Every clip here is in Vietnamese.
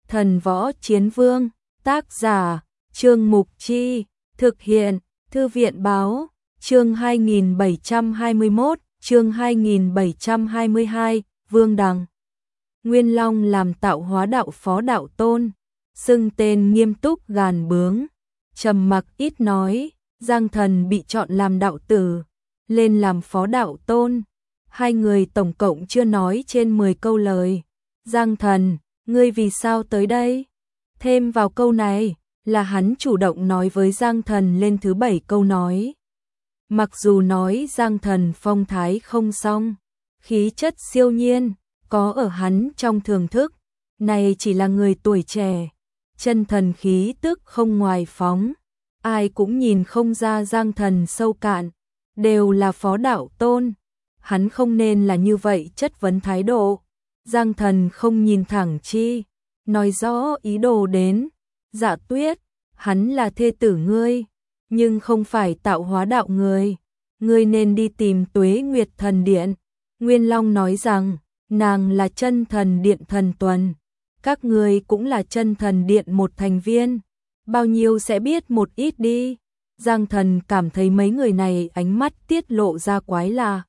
Thần Võ Chiến Vương, tác giả, Trương Mục Chi, thực hiện, Thư viện Báo, chương 2721, chương 2722, Vương Đằng. Nguyên Long làm tạo hóa đạo phó đạo tôn, xưng tên nghiêm túc gàn bướng, trầm mặc ít nói. Giang Thần bị chọn làm đạo tử, lên làm phó đạo tôn. Hai người tổng cộng chưa nói trên 10 câu lời. Giang Thần, ngươi vì sao tới đây? Thêm vào câu này, là hắn chủ động nói với Giang Thần lên thứ 7 câu nói. Mặc dù nói Giang Thần phong thái không song, khí chất siêu nhiên, có ở hắn trong thưởng thức, này chỉ là người tuổi trẻ, chân thần khí tức không ngoài phóng, ai cũng nhìn không ra Giang Thần sâu cạn, đều là phó đạo tôn, hắn không nên là như vậy chất vấn thái độ. Giang Thần không nhìn thẳng chi, nói rõ ý đồ đến. Dạ Tuyết, hắn là thê tử ngươi, nhưng không phải tạo hóa đạo người, ngươi nên đi tìm Tuế Nguyệt Thần Điện. Nguyên Long nói rằng, nàng là chân thần điện thần tuần, các ngươi cũng là chân thần điện một thành viên, bao nhiêu sẽ biết một ít đi. Giang Thần cảm thấy mấy người này ánh mắt tiết lộ ra quái lạ.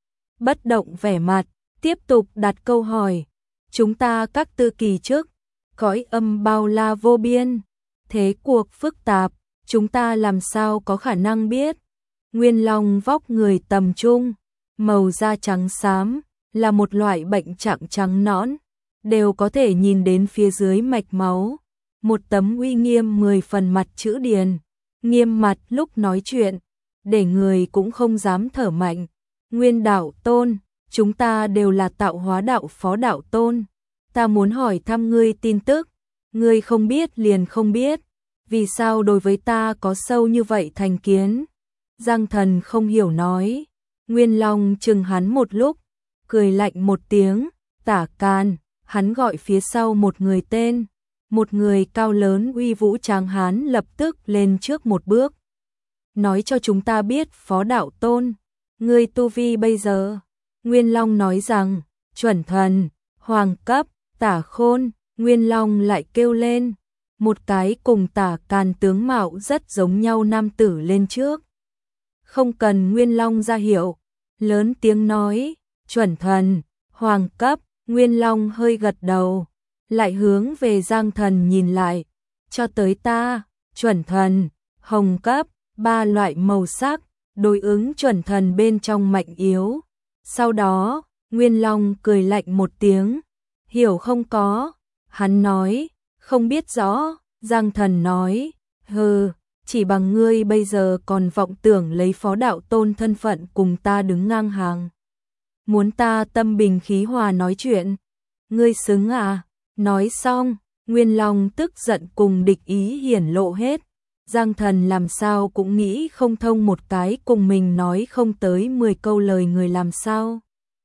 Bất động vẻ mặt, tiếp tục đặt câu hỏi, chúng ta các tư kỳ trước, cõi âm bao la vô biên, thế cuộc phức tạp, chúng ta làm sao có khả năng biết. Nguyên Long vóc người tầm trung, màu da trắng xám, là một loại bệnh trạng trắng nõn, đều có thể nhìn đến phía dưới mạch máu, một tấm uy nghiêm 10 phần mặt chữ điền, nghiêm mặt lúc nói chuyện, để người cũng không dám thở mạnh. Nguyên đạo tôn, chúng ta đều là tạo hóa đạo phó đạo tôn, ta muốn hỏi thăm ngươi tin tức, ngươi không biết liền không biết, vì sao đối với ta có sâu như vậy thành kiến? Giang Thần không hiểu nói. Nguyên Long chừng hắn một lúc, cười lạnh một tiếng, Tả Can, hắn gọi phía sau một người tên, một người cao lớn uy vũ tráng hán lập tức lên trước một bước. Nói cho chúng ta biết phó đạo tôn, ngươi tu vi bây giờ. Nguyên Long nói rằng, chuẩn thần, hoàng cấp, Tả Khôn. Nguyên Long lại kêu lên, một cái cùng Tả Can tướng mạo rất giống nhau nam tử lên trước. Không cần Nguyên Long ra hiệu, lớn tiếng nói, chuẩn thần, hoàng cấp. Nguyên Long hơi gật đầu, lại hướng về Giang Thần nhìn lại, cho tới ta, chuẩn thần, hồng cấp, 3 loại màu sắc, đối ứng chuẩn thần bên trong mạnh yếu. Sau đó, Nguyên Long cười lạnh một tiếng, hiểu không có? Hắn nói, không biết rõ. Giang Thần nói, hừ, chỉ bằng ngươi bây giờ còn vọng tưởng lấy phó đạo tôn thân phận cùng ta đứng ngang hàng. Muốn ta tâm bình khí hòa nói chuyện, ngươi xứng à? Nói xong, Nguyên Long tức giận cùng địch ý hiển lộ hết. Giang Thần làm sao cũng nghĩ không thông một cái cùng mình nói không tới 10 câu lời người làm sao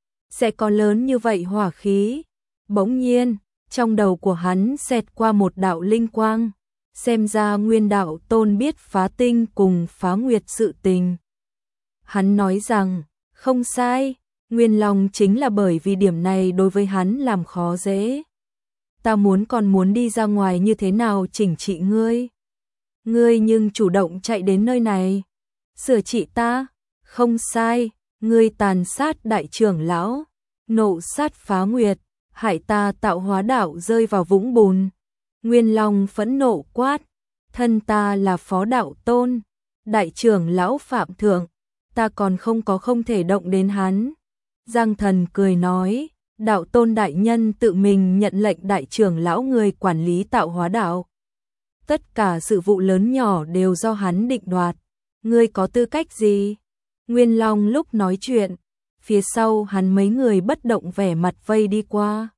sẽ có lớn như vậy hỏa khí. Bỗng nhiên, trong đầu của hắn xẹt qua một đạo linh quang, xem ra Nguyên đạo tôn biết phá tinh cùng phá nguyệt sự tình. Hắn nói rằng, không sai, Nguyên Long chính là bởi vì điểm này đối với hắn làm khó dễ. Ta còn muốn đi ra ngoài như thế nào chỉnh trị ngươi. Ngươi nhưng chủ động chạy đến nơi này, sửa trị ta, không sai, ngươi tàn sát đại trưởng lão, nộ sát phá nguyệt, hại ta tạo hóa đạo rơi vào vũng bùn. Nguyên Long phẫn nộ quát, thân ta là phó đạo tôn, đại trưởng lão phạm thượng, ta còn không thể động đến hắn. Giang Thần cười nói, đạo tôn đại nhân tự mình nhận lệnh đại trưởng lão người quản lý tạo hóa đạo. Tất cả sự vụ lớn nhỏ đều do hắn định đoạt, ngươi có tư cách gì? Nguyên Long lúc nói chuyện, phía sau hắn mấy người bất động vẻ mặt vây đi qua.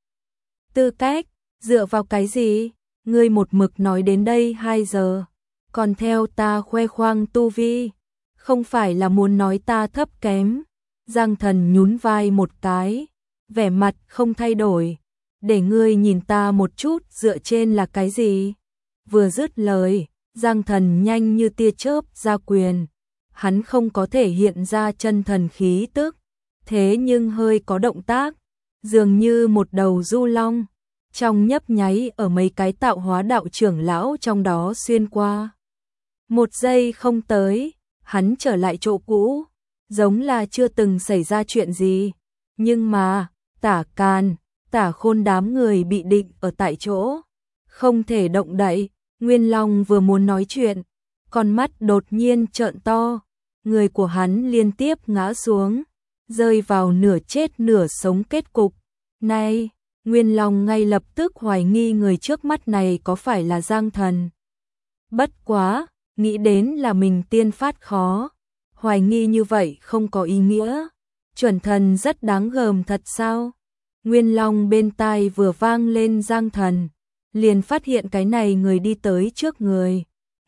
Tư cách, dựa vào cái gì? Ngươi một mực nói đến đây 2 giờ, còn theo ta khoe khoang tu vi, không phải là muốn nói ta thấp kém. Giang Thần nhún vai một cái, vẻ mặt không thay đổi, để ngươi nhìn ta một chút dựa trên là cái gì? Vừa dứt lời, Giang Thần nhanh như tia chớp ra quyền, hắn không có thể hiện ra chân thần khí tức, thế nhưng hơi có động tác, dường như một đầu du long, trong nhấp nháy ở mấy cái tạo hóa đạo trưởng lão trong đó xuyên qua. Một giây không tới, hắn trở lại chỗ cũ, giống là chưa từng xảy ra chuyện gì. Nhưng mà, Tả Càn, Tả Khôn đám người bị định ở tại chỗ, không thể động đậy. Nguyên Long vừa muốn nói chuyện, con mắt đột nhiên trợn to, người của hắn liên tiếp ngã xuống, rơi vào nửa chết nửa sống kết cục. Này, Nguyên Long ngay lập tức hoài nghi người trước mắt này có phải là Giang Thần. Bất quá, nghĩ đến là mình tiên phát khó, hoài nghi như vậy không có ý nghĩa. Chuẩn thần rất đáng gờm thật sao? Nguyên Long bên tai vừa vang lên Giang Thần, liền phát hiện cái này người đi tới trước người.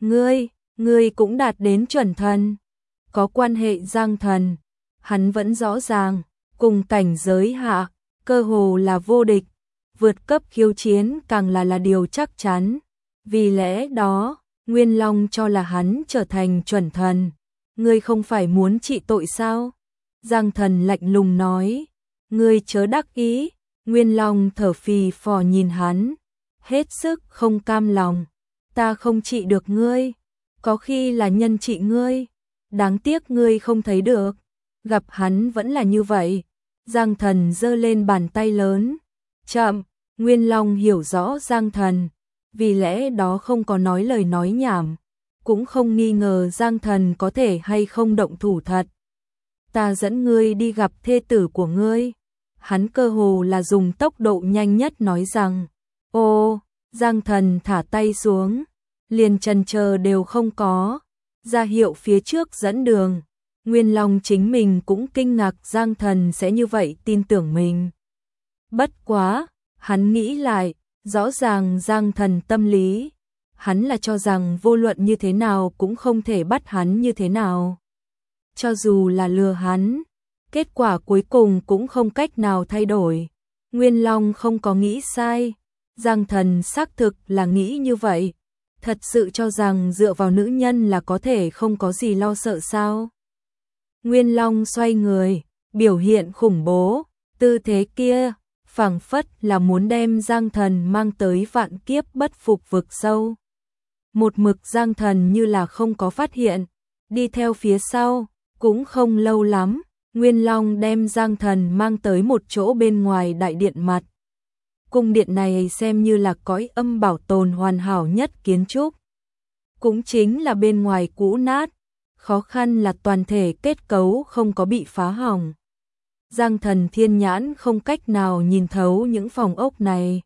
Ngươi cũng đạt đến chuẩn thần. Có quan hệ Giang Thần, hắn vẫn rõ ràng, cùng cảnh giới hạ, cơ hồ là vô địch, vượt cấp khiêu chiến càng là điều chắc chắn. Vì lẽ đó, Nguyên Long cho là hắn trở thành chuẩn thần. Ngươi không phải muốn trị tội sao? Giang Thần lạnh lùng nói. Ngươi chớ đắc ý. Nguyên Long thở phì phò nhìn hắn, hết sức không cam lòng. Ta không trị được ngươi, có khi là nhân trị ngươi, đáng tiếc ngươi không thấy được. Gặp hắn vẫn là như vậy. Giang Thần giơ lên bàn tay lớn. Chậm, Nguyên Long hiểu rõ Giang Thần, vì lẽ đó không có nói lời nói nhảm, cũng không nghi ngờ Giang Thần có thể hay không động thủ thật. Ta dẫn ngươi đi gặp thê tử của ngươi. Hắn cơ hồ là dùng tốc độ nhanh nhất nói rằng. Ô, Giang Thần thả tay xuống, liền chần chờ đều không có, ra hiệu phía trước dẫn đường. Nguyên Long chính mình cũng kinh ngạc Giang Thần sẽ như vậy tin tưởng mình. Bất quá, hắn nghĩ lại, rõ ràng Giang Thần tâm lý, hắn là cho rằng vô luận như thế nào cũng không thể bắt hắn như thế nào. Cho dù là lừa hắn, kết quả cuối cùng cũng không cách nào thay đổi. Nguyên Long không có nghĩ sai, Giang Thần xác thực là nghĩ như vậy. Thật sự cho rằng dựa vào nữ nhân là có thể không có gì lo sợ sao? Nguyên Long xoay người, biểu hiện khủng bố, tư thế kia, phảng phất là muốn đem Giang Thần mang tới vạn kiếp bất phục vực sâu. Một mực Giang Thần như là không có phát hiện, đi theo phía sau, cũng không lâu lắm, Nguyên Long đem Giang Thần mang tới một chỗ bên ngoài đại điện mặt. Cung điện này xem như là cõi âm bảo tồn hoàn hảo nhất kiến trúc. Cũng chính là bên ngoài cũ nát, khó khăn là toàn thể kết cấu không có bị phá hỏng. Giang Thần thiên nhãn không cách nào nhìn thấu những phòng ốc này.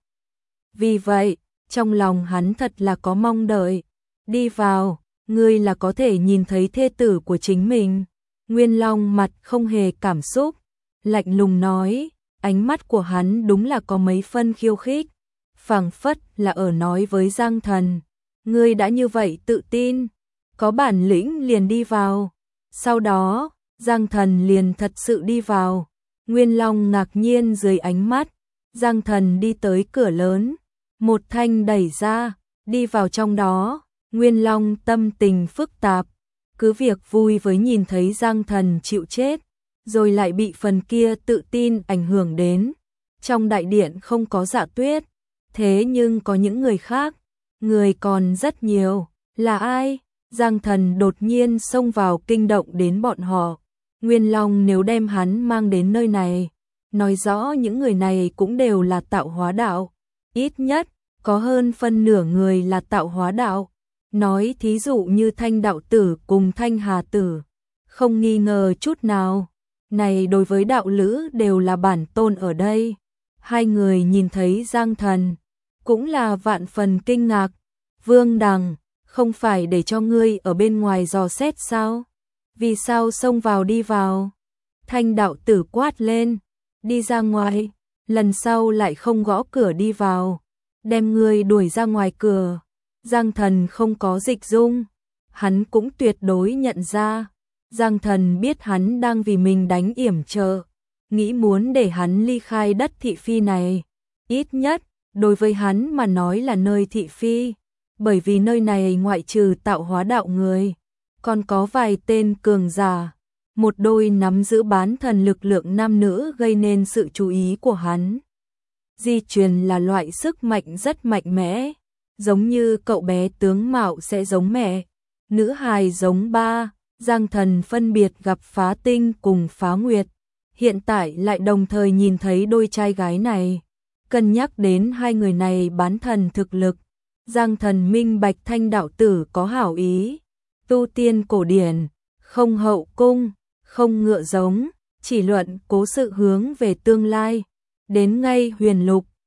Vì vậy, trong lòng hắn thật là có mong đợi. Đi vào, ngươi là có thể nhìn thấy thê tử của chính mình. Nguyên Long mặt không hề cảm xúc, lạnh lùng nói, ánh mắt của hắn đúng là có mấy phân khiêu khích, phảng phất là ở nói với Giang Thần, ngươi đã như vậy tự tin, có bản lĩnh liền đi vào. Sau đó, Giang Thần liền thật sự đi vào. Nguyên Long ngạc nhiên dưới ánh mắt, Giang Thần đi tới cửa lớn, một thanh đẩy ra, đi vào trong đó. Nguyên Long tâm tình phức tạp, cứ việc vui với nhìn thấy Giang Thần chịu chết, rồi lại bị phần kia tự tin ảnh hưởng đến. Trong đại điện không có Dạ Tuyết, thế nhưng có những người khác, người còn rất nhiều. Là ai? Giang Thần đột nhiên xông vào kinh động đến bọn họ. Nguyên Long nếu đem hắn mang đến nơi này, nói rõ những người này cũng đều là tạo hóa đạo. Ít nhất, có hơn phân nửa người là tạo hóa đạo. Nói thí dụ như Thanh đạo tử cùng Thanh Hà tử, không nghi ngờ chút nào. Này đối với đạo lữ đều là bản tôn ở đây. Hai người nhìn thấy Giang Thần, cũng là vạn phần kinh ngạc. Vương Đằng, không phải để cho ngươi ở bên ngoài dò xét sao? Vì sao xông vào đi vào? Thanh đạo tử quát lên, đi ra ngoài, lần sau lại không gõ cửa đi vào, đem ngươi đuổi ra ngoài cửa. Giang Thần không có dịch dung, hắn cũng tuyệt đối nhận ra. Giang Thần biết hắn đang vì mình đánh yểm trợ, nghĩ muốn để hắn ly khai đất thị phi này. Ít nhất, đối với hắn mà nói là nơi thị phi, bởi vì nơi này ngoại trừ tạo hóa đạo người, còn có vài tên cường giả, một đôi nắm giữ bán thần lực lượng nam nữ gây nên sự chú ý của hắn. di truyền là loại sức mạnh rất mạnh mẽ, giống như cậu bé tướng mạo sẽ giống mẹ, nữ hài giống ba, Giang Thần phân biệt gặp Phá Tinh cùng Phá Nguyệt, hiện tại lại đồng thời nhìn thấy đôi trai gái này, cân nhắc đến hai người này bán thần thực lực, Giang Thần minh bạch Thanh đạo tử có hảo ý, tu tiên cổ điển, không hậu cung, không ngựa giống, chỉ luận cố sự hướng về tương lai, đến ngay Huyền Lục,